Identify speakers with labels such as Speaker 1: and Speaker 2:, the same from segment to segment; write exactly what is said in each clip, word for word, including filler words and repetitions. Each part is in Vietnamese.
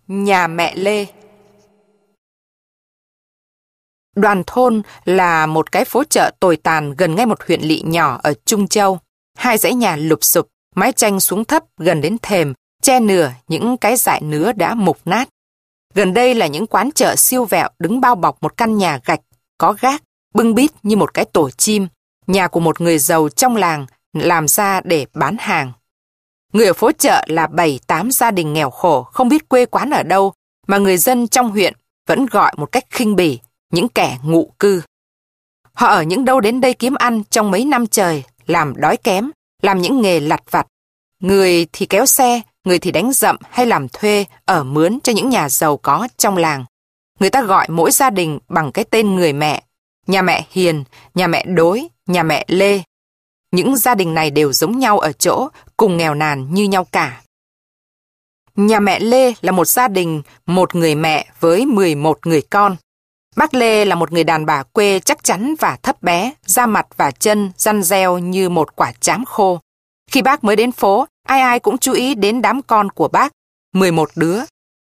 Speaker 1: Nhà mẹ Lê. Đoàn Thôn là một cái phố chợ tồi tàn gần ngay một huyện lỵ nhỏ ở Trung Châu. Hai dãy nhà lụp xụp, mái tranh xuống thấp gần đến thềm, che nửa những cái dại nứa đã mục nát. Gần đây là những quán chợ siêu vẹo đứng bao bọc một căn nhà gạch, có gác, bưng bít như một cái tổ chim, nhà của một người giàu trong làng làm ra để bán hàng. Người ở phố chợ là bảy tám gia đình nghèo khổ, không biết quê quán ở đâu, mà người dân trong huyện vẫn gọi một cách khinh bỉ, những kẻ ngụ cư. Họ ở những đâu đến đây kiếm ăn trong mấy năm trời, làm đói kém, làm những nghề lặt vặt. Người thì kéo xe, người thì đánh dậm hay làm thuê, ở mướn cho những nhà giàu có trong làng. Người ta gọi mỗi gia đình bằng cái tên người mẹ, nhà mẹ Hiền, nhà mẹ Đối, nhà mẹ Lê. Những gia đình này đều giống nhau ở chỗ, cùng nghèo nàn như nhau cả. Nhà mẹ Lê là một gia đình, một người mẹ với mười một người con. Bác Lê là một người đàn bà quê chắc chắn và thấp bé, da mặt và chân răn reo như một quả trám khô. Khi bác mới đến phố, ai ai cũng chú ý đến đám con của bác, mười một đứa.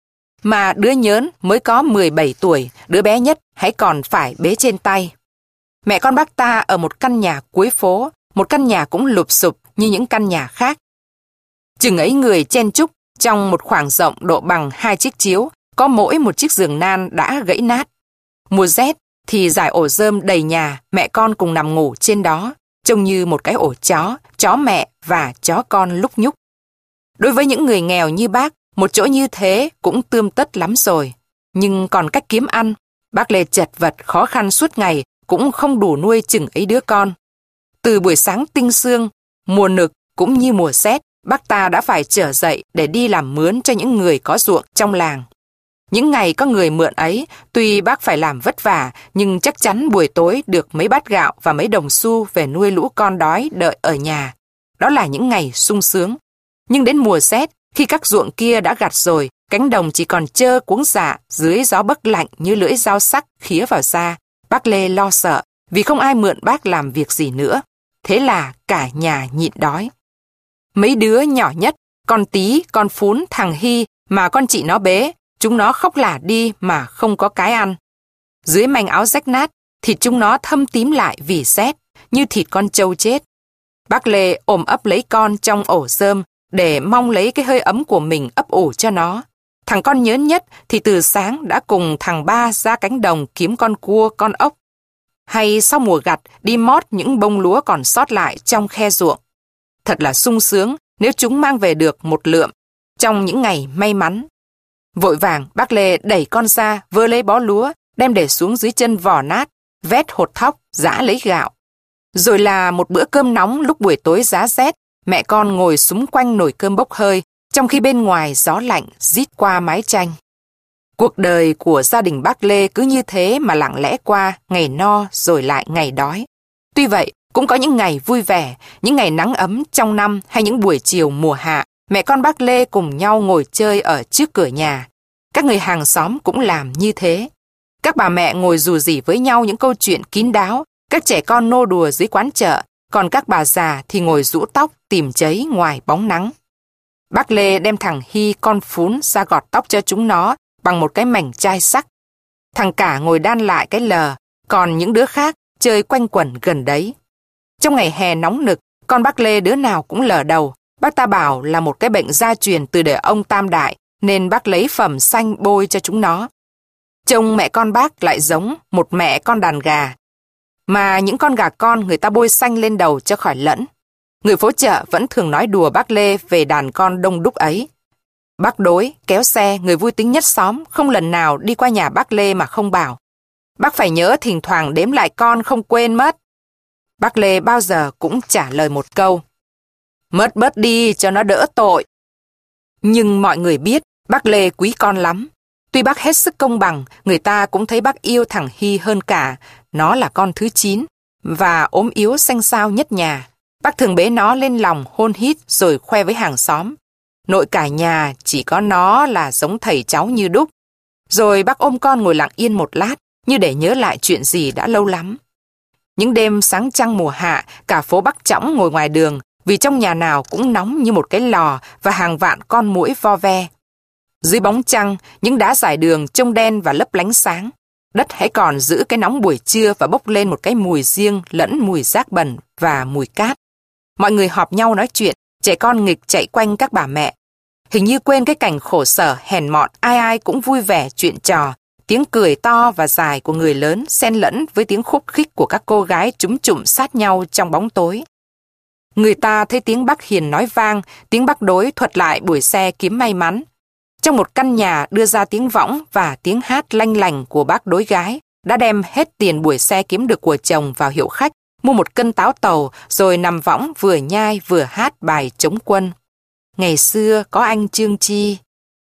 Speaker 1: Mà đứa nhớn mới có mười bảy tuổi, đứa bé nhất hãy còn phải bế trên tay. Mẹ con bác ta ở một căn nhà cuối phố, một căn nhà cũng lụp xụp như những căn nhà khác. Chừng ấy người chen chúc trong một khoảng rộng độ bằng hai chiếc chiếu, có mỗi một chiếc giường nan đã gãy nát. Mùa rét thì dải ổ rơm đầy nhà, mẹ con cùng nằm ngủ trên đó, trông như một cái ổ chó, chó mẹ và chó con lúc nhúc. Đối với những người nghèo như bác, một chỗ như thế cũng tươm tất lắm rồi. Nhưng còn cách kiếm ăn, bác Lê chật vật khó khăn suốt ngày cũng không đủ nuôi chừng ấy đứa con. Từ buổi sáng tinh sương, mùa nực cũng như mùa rét, bác ta đã phải trở dậy để đi làm mướn cho những người có ruộng trong làng. Những ngày có người mượn ấy, tuy bác phải làm vất vả, nhưng chắc chắn buổi tối được mấy bát gạo và mấy đồng xu về nuôi lũ con đói đợi ở nhà. Đó là những ngày sung sướng. Nhưng đến mùa rét, khi các ruộng kia đã gặt rồi, cánh đồng chỉ còn trơ cuống rạ dưới gió bấc lạnh như lưỡi dao sắc khía vào da, bác Lê lo sợ vì không ai mượn bác làm việc gì nữa. Thế là cả nhà nhịn đói. Mấy đứa nhỏ nhất, con Tí, con Phún, thằng Hy mà con chị nó bế, chúng nó khóc lả đi mà không có cái ăn. Dưới manh áo rách nát, thịt chúng nó thâm tím lại vì rét, như thịt con trâu chết. Bác Lê ôm ấp lấy con trong ổ rơm để mong lấy cái hơi ấm của mình ấp ủ cho nó. Thằng con nhớn nhất thì từ sáng đã cùng thằng ba ra cánh đồng kiếm con cua, con ốc. Hay sau mùa gặt đi mót những bông lúa còn sót lại trong khe ruộng. Thật là sung sướng nếu chúng mang về được một lượm trong những ngày may mắn. Vội vàng bác Lê đẩy con ra vơ lấy bó lúa, đem để xuống dưới chân vò nát, vét hột thóc, giã lấy gạo. Rồi là một bữa cơm nóng lúc buổi tối giá rét, mẹ con ngồi xúm quanh nồi cơm bốc hơi, trong khi bên ngoài gió lạnh rít qua mái tranh. Cuộc đời của gia đình bác Lê cứ như thế mà lặng lẽ qua, ngày no rồi lại ngày đói. Tuy vậy, cũng có những ngày vui vẻ, những ngày nắng ấm trong năm hay những buổi chiều mùa hạ, mẹ con bác Lê cùng nhau ngồi chơi ở trước cửa nhà. Các người hàng xóm cũng làm như thế. Các bà mẹ ngồi rù rỉ với nhau những câu chuyện kín đáo, các trẻ con nô đùa dưới quán chợ, còn các bà già thì ngồi rũ tóc tìm cháy ngoài bóng nắng. Bác Lê đem thằng Hy con Phún ra gọt tóc cho chúng nó bằng một cái mảnh chai sắc. Thằng Cả ngồi đan lại cái lờ, còn những đứa khác chơi quanh quẩn gần đấy. Trong ngày hè nóng nực, con bác Lê đứa nào cũng lờ đầu. Bác ta bảo là một cái bệnh gia truyền từ đời ông Tam Đại, nên bác lấy phẩm xanh bôi cho chúng nó. Trông mẹ con bác lại giống một mẹ con đàn gà, mà những con gà con người ta bôi xanh lên đầu cho khỏi lẫn. Người phố chợ vẫn thường nói đùa bác Lê về đàn con đông đúc ấy. Bác Đối, kéo xe, người vui tính nhất xóm, không lần nào đi qua nhà bác Lê mà không bảo: bác phải nhớ thỉnh thoảng đếm lại con không quên mất. Bác Lê bao giờ cũng trả lời một câu: mất bớt đi cho nó đỡ tội. Nhưng mọi người biết bác Lê quý con lắm. Tuy bác hết sức công bằng, người ta cũng thấy bác yêu thằng Hy hơn cả. Nó là con thứ chín và ốm yếu xanh xao nhất nhà. Bác thường bế nó lên lòng hôn hít rồi khoe với hàng xóm: nội cả nhà chỉ có nó là giống thầy cháu như đúc. Rồi bác ôm con ngồi lặng yên một lát, như để nhớ lại chuyện gì đã lâu lắm. Những đêm sáng trăng mùa hạ, cả phố Bắc Trõng ngồi ngoài đường, vì trong nhà nào cũng nóng như một cái lò và hàng vạn con muỗi vo ve. Dưới bóng trăng, những đá dải đường trông đen và lấp lánh sáng. Đất hãy còn giữ cái nóng buổi trưa và bốc lên một cái mùi riêng lẫn mùi rác bẩn và mùi cát. Mọi người họp nhau nói chuyện, trẻ con nghịch chạy quanh các bà mẹ. Hình như quên cái cảnh khổ sở, hèn mọn, ai ai cũng vui vẻ chuyện trò. Tiếng cười to và dài của người lớn xen lẫn với tiếng khúc khích của các cô gái chúm chụm sát nhau trong bóng tối. Người ta thấy tiếng bác Hiền nói vang, tiếng bác Đối thuật lại buổi xe kiếm may mắn. Trong một căn nhà đưa ra tiếng võng và tiếng hát lanh lành của bác Đối gái đã đem hết tiền buổi xe kiếm được của chồng vào hiệu khách, mua một cân táo tàu rồi nằm võng vừa nhai vừa hát bài chống quân. Ngày xưa có anh Trương Chi.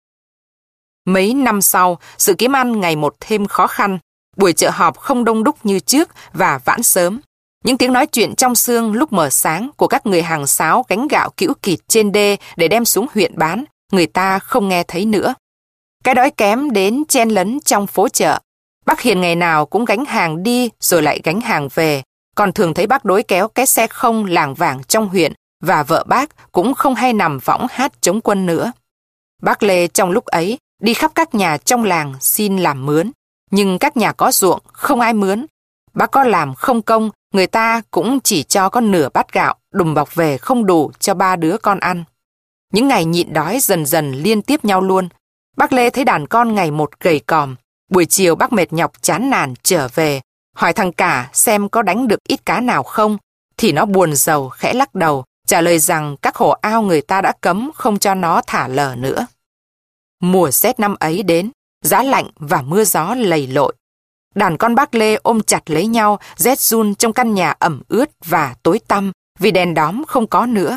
Speaker 1: Mấy năm sau, sự kiếm ăn ngày một thêm khó khăn. Buổi chợ họp không đông đúc như trước và vãn sớm. Những tiếng nói chuyện trong sương lúc mở sáng của các người hàng sáo gánh gạo cữu kịt trên đê để đem xuống huyện bán, người ta không nghe thấy nữa. Cái đói kém đến chen lấn trong phố chợ. Bác Hiền ngày nào cũng gánh hàng đi rồi lại gánh hàng về, còn thường thấy bác Đối kéo cái xe không lảng vảng trong huyện và vợ bác cũng không hay nằm võng hát chống quân nữa. Bác Lê trong lúc ấy đi khắp các nhà trong làng xin làm mướn, nhưng các nhà có ruộng không ai mướn. Bác có làm không công, người ta cũng chỉ cho có nửa bát gạo, đùm bọc về không đủ cho ba đứa con ăn. Những ngày nhịn đói dần dần liên tiếp nhau luôn. Bác Lê thấy đàn con ngày một gầy còm. Buổi chiều bác mệt nhọc chán nản trở về, hỏi thằng Cả xem có đánh được ít cá nào không, thì nó buồn rầu khẽ lắc đầu, trả lời rằng các hồ ao người ta đã cấm không cho nó thả lờ nữa. Mùa rét năm ấy đến, giá lạnh và mưa gió lầy lội. Đàn con bác Lê ôm chặt lấy nhau, rét run trong căn nhà ẩm ướt và tối tăm vì đèn đóm không có nữa.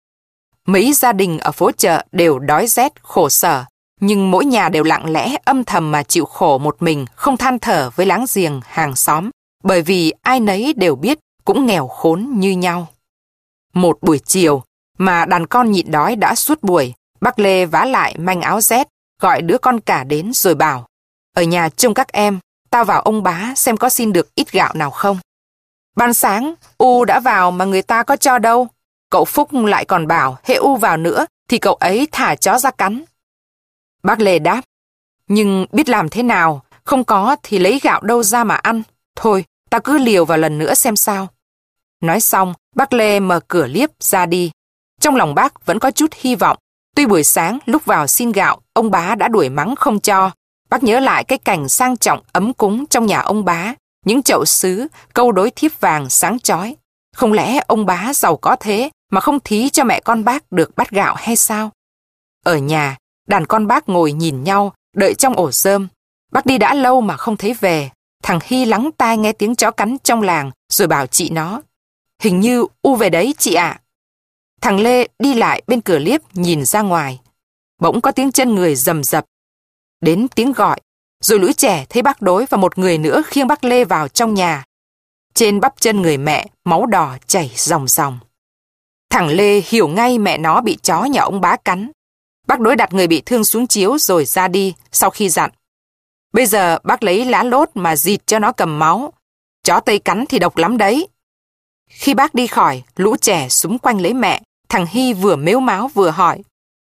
Speaker 1: Mấy gia đình ở phố chợ đều đói rét, khổ sở, nhưng mỗi nhà đều lặng lẽ âm thầm mà chịu khổ một mình, không than thở với láng giềng, hàng xóm, bởi vì ai nấy đều biết cũng nghèo khốn như nhau. Một buổi chiều mà đàn con nhịn đói đã suốt buổi, bác Lê vá lại manh áo rét, gọi đứa con Cả đến rồi bảo: ở nhà trông các em, tao vào ông bá xem có xin được ít gạo nào không. Ban sáng, U đã vào mà người ta có cho đâu. Cậu Phúc lại còn bảo hễ U vào nữa thì cậu ấy thả chó ra cắn. Bác Lê đáp: nhưng biết làm thế nào, không có thì lấy gạo đâu ra mà ăn. Thôi, tao cứ liều vào lần nữa xem sao. Nói xong, bác Lê mở cửa liếp ra đi. Trong lòng bác vẫn có chút hy vọng. Tuy buổi sáng lúc vào xin gạo, ông bá đã đuổi mắng không cho. Bác nhớ lại cái cảnh sang trọng ấm cúng trong nhà ông bá, những chậu sứ, câu đối thiếp vàng sáng chói. Không lẽ ông bá giàu có thế mà không thí cho mẹ con bác được bát gạo hay sao? Ở nhà, đàn con bác ngồi nhìn nhau, đợi trong ổ rơm. Bác đi đã lâu mà không thấy về. Thằng Hy lắng tai nghe tiếng chó cắn trong làng, rồi bảo chị nó: hình như U về đấy chị ạ. Thằng Lê đi lại bên cửa liếp nhìn ra ngoài. Bỗng có tiếng chân người rầm rập. Đến tiếng gọi, rồi lũ trẻ thấy bác Đối và một người nữa khiêng bác Lê vào trong nhà. Trên bắp chân người mẹ, máu đỏ chảy ròng ròng. Thằng Lê hiểu ngay mẹ nó bị chó nhà ông bá cắn. Bác Đối đặt người bị thương xuống chiếu rồi ra đi, sau khi dặn: bây giờ bác lấy lá lốt mà dịt cho nó cầm máu. Chó Tây cắn thì độc lắm đấy. Khi bác đi khỏi, lũ trẻ xúm quanh lấy mẹ. Thằng Hy vừa mếu máo vừa hỏi: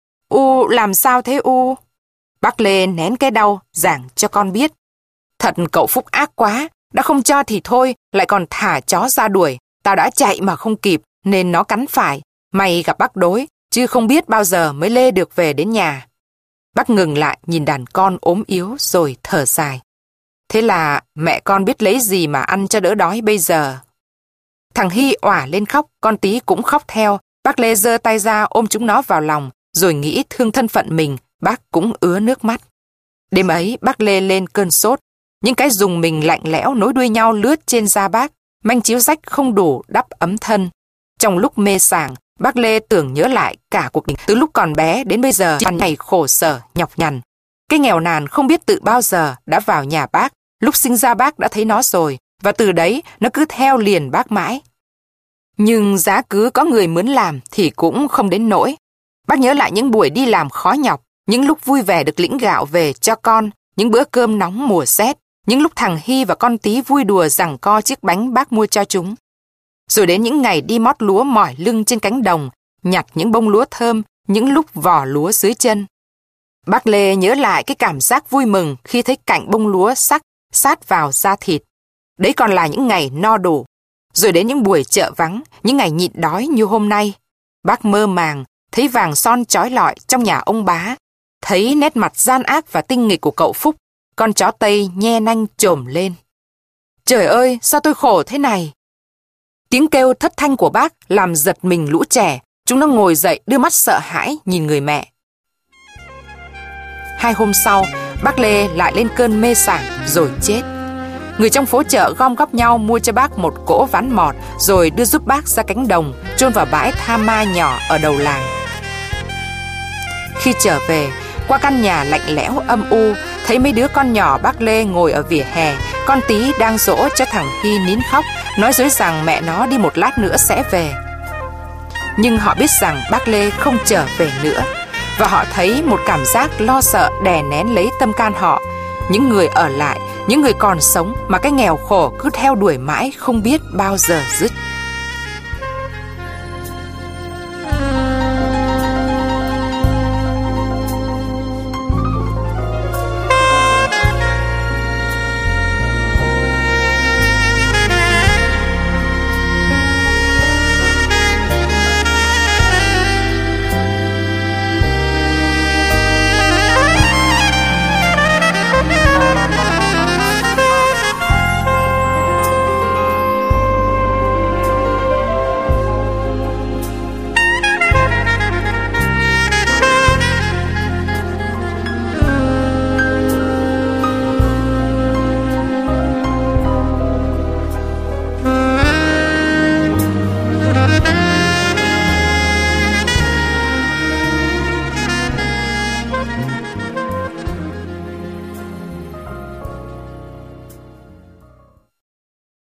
Speaker 1: U làm sao thế U? Bác Lê nén cái đau, giảng cho con biết. Thật cậu Phúc ác quá, đã không cho thì thôi, lại còn thả chó ra đuổi. Tao đã chạy mà không kịp, nên nó cắn phải. May gặp bác Đối, chứ không biết bao giờ mới Lê được về đến nhà. Bác ngừng lại nhìn đàn con ốm yếu rồi thở dài. Thế là mẹ con biết lấy gì mà ăn cho đỡ đói bây giờ. Thằng Hy òa lên khóc, con Tí cũng khóc theo. Bác Lê giơ tay ra ôm chúng nó vào lòng, rồi nghĩ thương thân phận mình, bác cũng ứa nước mắt. Đêm ấy bác Lê lên cơn sốt. Những cái dùng mình lạnh lẽo nối đuôi nhau lướt trên da bác, manh chiếu rách không đủ đắp ấm thân. Trong lúc mê sảng, bác Lê tưởng nhớ lại cả cuộc đời từ lúc còn bé đến bây giờ, hàng ngày khổ sở, nhọc nhằn. Cái nghèo nàn không biết tự bao giờ đã vào nhà bác, lúc sinh ra bác đã thấy nó rồi, và từ đấy nó cứ theo liền bác mãi. Nhưng giá cứ có người mướn làm thì cũng không đến nỗi. Bác nhớ lại những buổi đi làm khó nhọc, những lúc vui vẻ được lĩnh gạo về cho con, những bữa cơm nóng mùa rét, những lúc thằng Hy và con Tí vui đùa giằng co chiếc bánh bác mua cho chúng. Rồi đến những ngày đi mót lúa mỏi lưng trên cánh đồng, nhặt những bông lúa thơm, những lúc vỏ lúa dưới chân. Bác Lê nhớ lại cái cảm giác vui mừng khi thấy cạnh bông lúa sắc sát vào da thịt. Đấy còn là những ngày no đủ. Rồi đến những buổi chợ vắng, những ngày nhịn đói như hôm nay. Bác mơ màng, thấy vàng son chói lọi trong nhà ông Bá. Thấy nét mặt gian ác và tinh nghịch của cậu Phúc, con chó Tây nhe nanh chồm lên. Trời ơi, sao tôi khổ thế này? Tiếng kêu thất thanh của bác làm giật mình lũ trẻ. Chúng nó ngồi dậy đưa mắt sợ hãi nhìn người mẹ. Hai hôm sau, bác Lê lại lên cơn mê sảng rồi chết. Người trong phố chợ gom góp nhau mua cho bác một cỗ ván mọt rồi đưa giúp bác ra cánh đồng, chôn vào bãi tha ma nhỏ ở đầu làng. Khi trở về, qua căn nhà lạnh lẽo âm u, thấy mấy đứa con nhỏ bác Lê ngồi ở vỉa hè. Con Tí đang dỗ cho thằng Hy nín khóc, nói dối rằng mẹ nó đi một lát nữa sẽ về. Nhưng họ biết rằng bác Lê không trở về nữa, và họ thấy một cảm giác lo sợ đè nén lấy tâm can họ. Những người ở lại, những người còn sống mà cái nghèo khổ cứ theo đuổi mãi không biết bao giờ dứt.